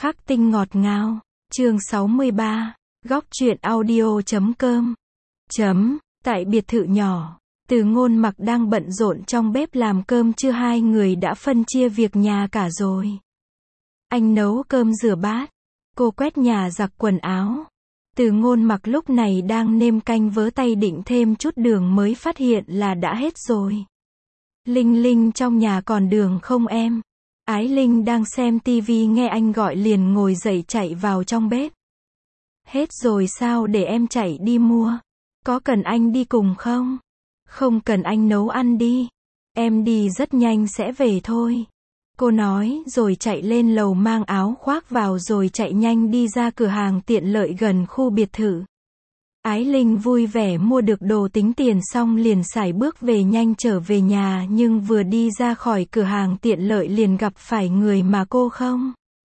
Khắc tinh ngọt ngào. Chương 63. Góc truyện audio.com. Tại biệt thự nhỏ, Từ Ngôn Mặc đang bận rộn trong bếp làm cơm trưa, hai người đã phân chia việc nhà cả rồi. Anh nấu cơm rửa bát, cô quét nhà giặt quần áo. Từ Ngôn Mặc lúc này đang nêm canh vớ tay định thêm chút đường mới phát hiện là đã hết rồi. Linh Linh trong nhà còn đường không em? Ái Linh đang xem tivi nghe anh gọi liền ngồi dậy chạy vào trong bếp. Hết rồi sao, để em chạy đi mua. Có cần anh đi cùng không? Không cần, anh nấu ăn đi. Em đi rất nhanh sẽ về thôi. Cô nói rồi chạy lên lầu mang áo khoác vào rồi chạy nhanh đi ra cửa hàng tiện lợi gần khu biệt thự. Ái Linh vui vẻ mua được đồ tính tiền xong liền sải bước về nhanh trở về nhà, nhưng vừa đi ra khỏi cửa hàng tiện lợi liền gặp phải người mà cô không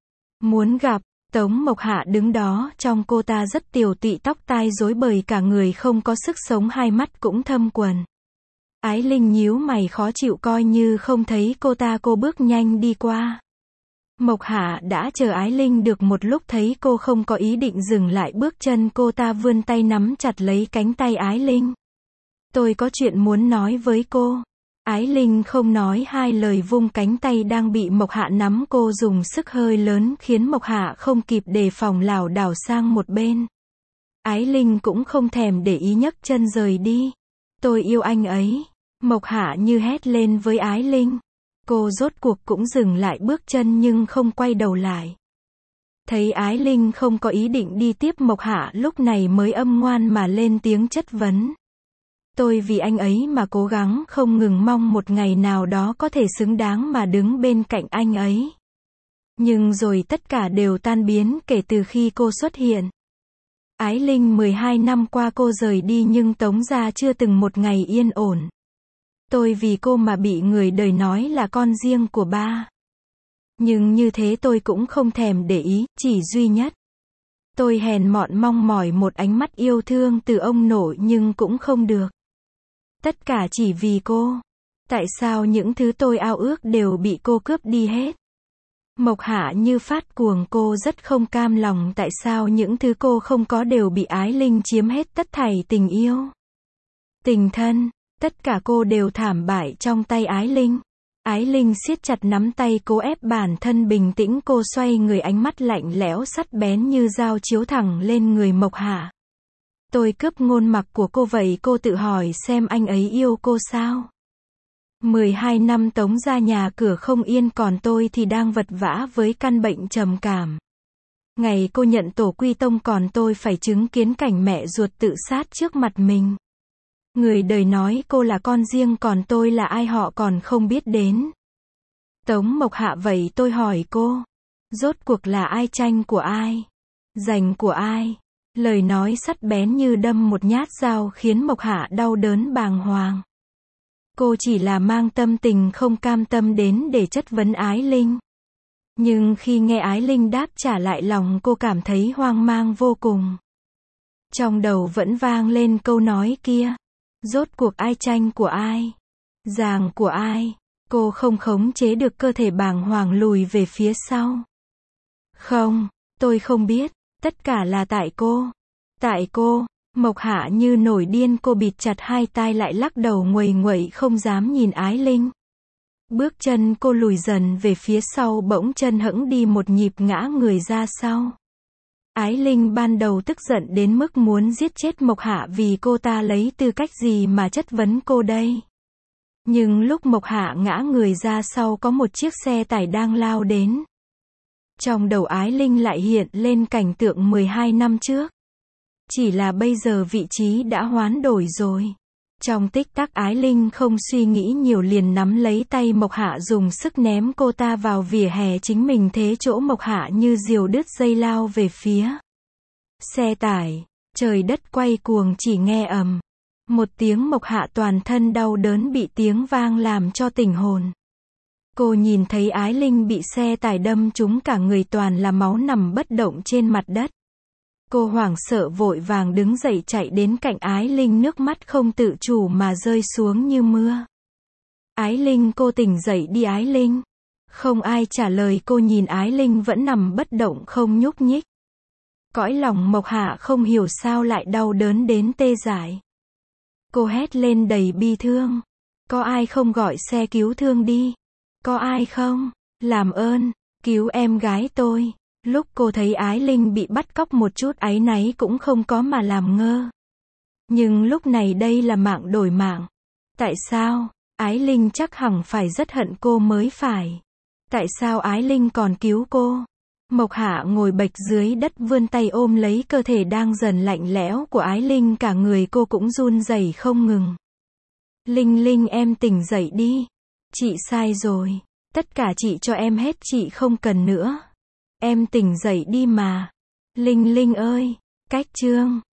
muốn gặp. Tống Mộc Hạ đứng đó, trông cô ta rất tiều tụy, tóc tai rối bời, cả người không có sức sống, hai mắt cũng thâm quầng. Ái Linh nhíu mày khó chịu, coi như không thấy cô ta, cô bước nhanh đi qua. Mộc Hạ đã chờ Ái Linh được một lúc, thấy cô không có ý định dừng lại bước chân, cô ta vươn tay nắm chặt lấy cánh tay Ái Linh. Tôi có chuyện muốn nói với cô. Ái Linh không nói hai lời vung cánh tay đang bị Mộc Hạ nắm, cô dùng sức hơi lớn khiến Mộc Hạ không kịp đề phòng lảo đảo sang một bên. Ái Linh cũng không thèm để ý, nhấc chân rời đi. Tôi yêu anh ấy. Mộc Hạ như hét lên với Ái Linh. Cô rốt cuộc cũng dừng lại bước chân nhưng không quay đầu lại. Thấy Ái Linh không có ý định đi tiếp, Mộc Hạ lúc này mới âm ngoan mà lên tiếng chất vấn. Tôi vì anh ấy mà cố gắng không ngừng, mong một ngày nào đó có thể xứng đáng mà đứng bên cạnh anh ấy. Nhưng rồi tất cả đều tan biến kể từ khi cô xuất hiện. Ái Linh, 12 năm qua cô rời đi nhưng Tống gia chưa từng một ngày yên ổn. Tôi vì cô mà bị người đời nói là con riêng của ba. Nhưng như thế tôi cũng không thèm để ý, chỉ duy nhất tôi hèn mọn mong mỏi một ánh mắt yêu thương từ ông nội nhưng cũng không được. Tất cả chỉ vì cô. Tại sao những thứ tôi ao ước đều bị cô cướp đi hết? Mộc Hạ như phát cuồng, cô rất không cam lòng, tại sao những thứ cô không có đều bị Ái Linh chiếm hết, tất thảy tình yêu, tình thân, tất cả cô đều thảm bại trong tay Ái Linh. Ái Linh siết chặt nắm tay, cố ép bản thân bình tĩnh, cô xoay người, ánh mắt lạnh lẽo sắc bén như dao chiếu thẳng lên người Mộc Hạ. Tôi cướp Ngôn Mặc của cô, vậy cô tự hỏi xem anh ấy yêu cô sao? 12 năm Tống gia nhà cửa không yên, còn tôi thì đang vật vã với căn bệnh trầm cảm. Ngày cô nhận tổ quy tông còn tôi phải chứng kiến cảnh mẹ ruột tự sát trước mặt mình. Người đời nói cô là con riêng, còn tôi là ai họ còn không biết đến. Tống Mộc Hạ, vậy tôi hỏi cô, rốt cuộc là ai, tranh của ai, giành của ai? Lời nói sắt bén như đâm một nhát dao khiến Mộc Hạ đau đớn bàng hoàng. Cô chỉ là mang tâm tình không cam tâm đến để chất vấn Ái Linh. Nhưng khi nghe Ái Linh đáp trả lại, lòng cô cảm thấy hoang mang vô cùng. Trong đầu vẫn vang lên câu nói kia. Rốt cuộc ai, tranh của ai, giành của ai? Cô không khống chế được cơ thể, bàng hoàng lùi về phía sau. Không, tôi không biết. Tất cả là tại cô. Tại cô. Mộc Hạ như nổi điên, cô bịt chặt hai tai lại, lắc đầu nguầy nguậy không dám nhìn Ái Linh. Bước chân cô lùi dần về phía sau, bỗng chân hững đi một nhịp, ngã người ra sau. Ái Linh ban đầu tức giận đến mức muốn giết chết Mộc Hạ, vì cô ta lấy tư cách gì mà chất vấn cô đây? Nhưng lúc Mộc Hạ ngã người ra sau, có một chiếc xe tải đang lao đến. Trong đầu Ái Linh lại hiện lên cảnh tượng 12 năm trước. Chỉ là bây giờ vị trí đã hoán đổi rồi. Trong tích tắc Ái Linh không suy nghĩ nhiều liền nắm lấy tay Mộc Hạ, dùng sức ném cô ta vào vỉa hè chính mình, thế chỗ Mộc Hạ như diều đứt dây lao về phía xe tải. Trời đất quay cuồng, chỉ nghe ầm một tiếng, Mộc Hạ toàn thân đau đớn bị tiếng vang làm cho tỉnh hồn. Cô nhìn thấy Ái Linh bị xe tải đâm trúng, cả người toàn là máu, nằm bất động trên mặt đất. Cô hoảng sợ vội vàng đứng dậy chạy đến cạnh Ái Linh, nước mắt không tự chủ mà rơi xuống như mưa. Ái Linh, cô tỉnh dậy đi Ái Linh. Không ai trả lời cô, nhìn Ái Linh vẫn nằm bất động không nhúc nhích. Cõi lòng Mộc Hạ không hiểu sao lại đau đớn đến tê dại. Cô hét lên đầy bi thương. Có ai không gọi xe cứu thương đi? Có ai không? Làm ơn, cứu em gái tôi. Lúc cô thấy Ái Linh bị bắt cóc một chút áy náy cũng không có mà làm ngơ. Nhưng lúc này đây là mạng đổi mạng. Tại sao? Ái Linh chắc hẳn phải rất hận cô mới phải. Tại sao Ái Linh còn cứu cô? Mộc Hạ ngồi bệt dưới đất vươn tay ôm lấy cơ thể đang dần lạnh lẽo của Ái Linh, cả người cô cũng run rẩy không ngừng. Linh Linh, em tỉnh dậy đi. Chị sai rồi. Tất cả chị cho em hết, chị không cần nữa. Em tỉnh dậy đi mà. Linh Linh ơi. Cách chương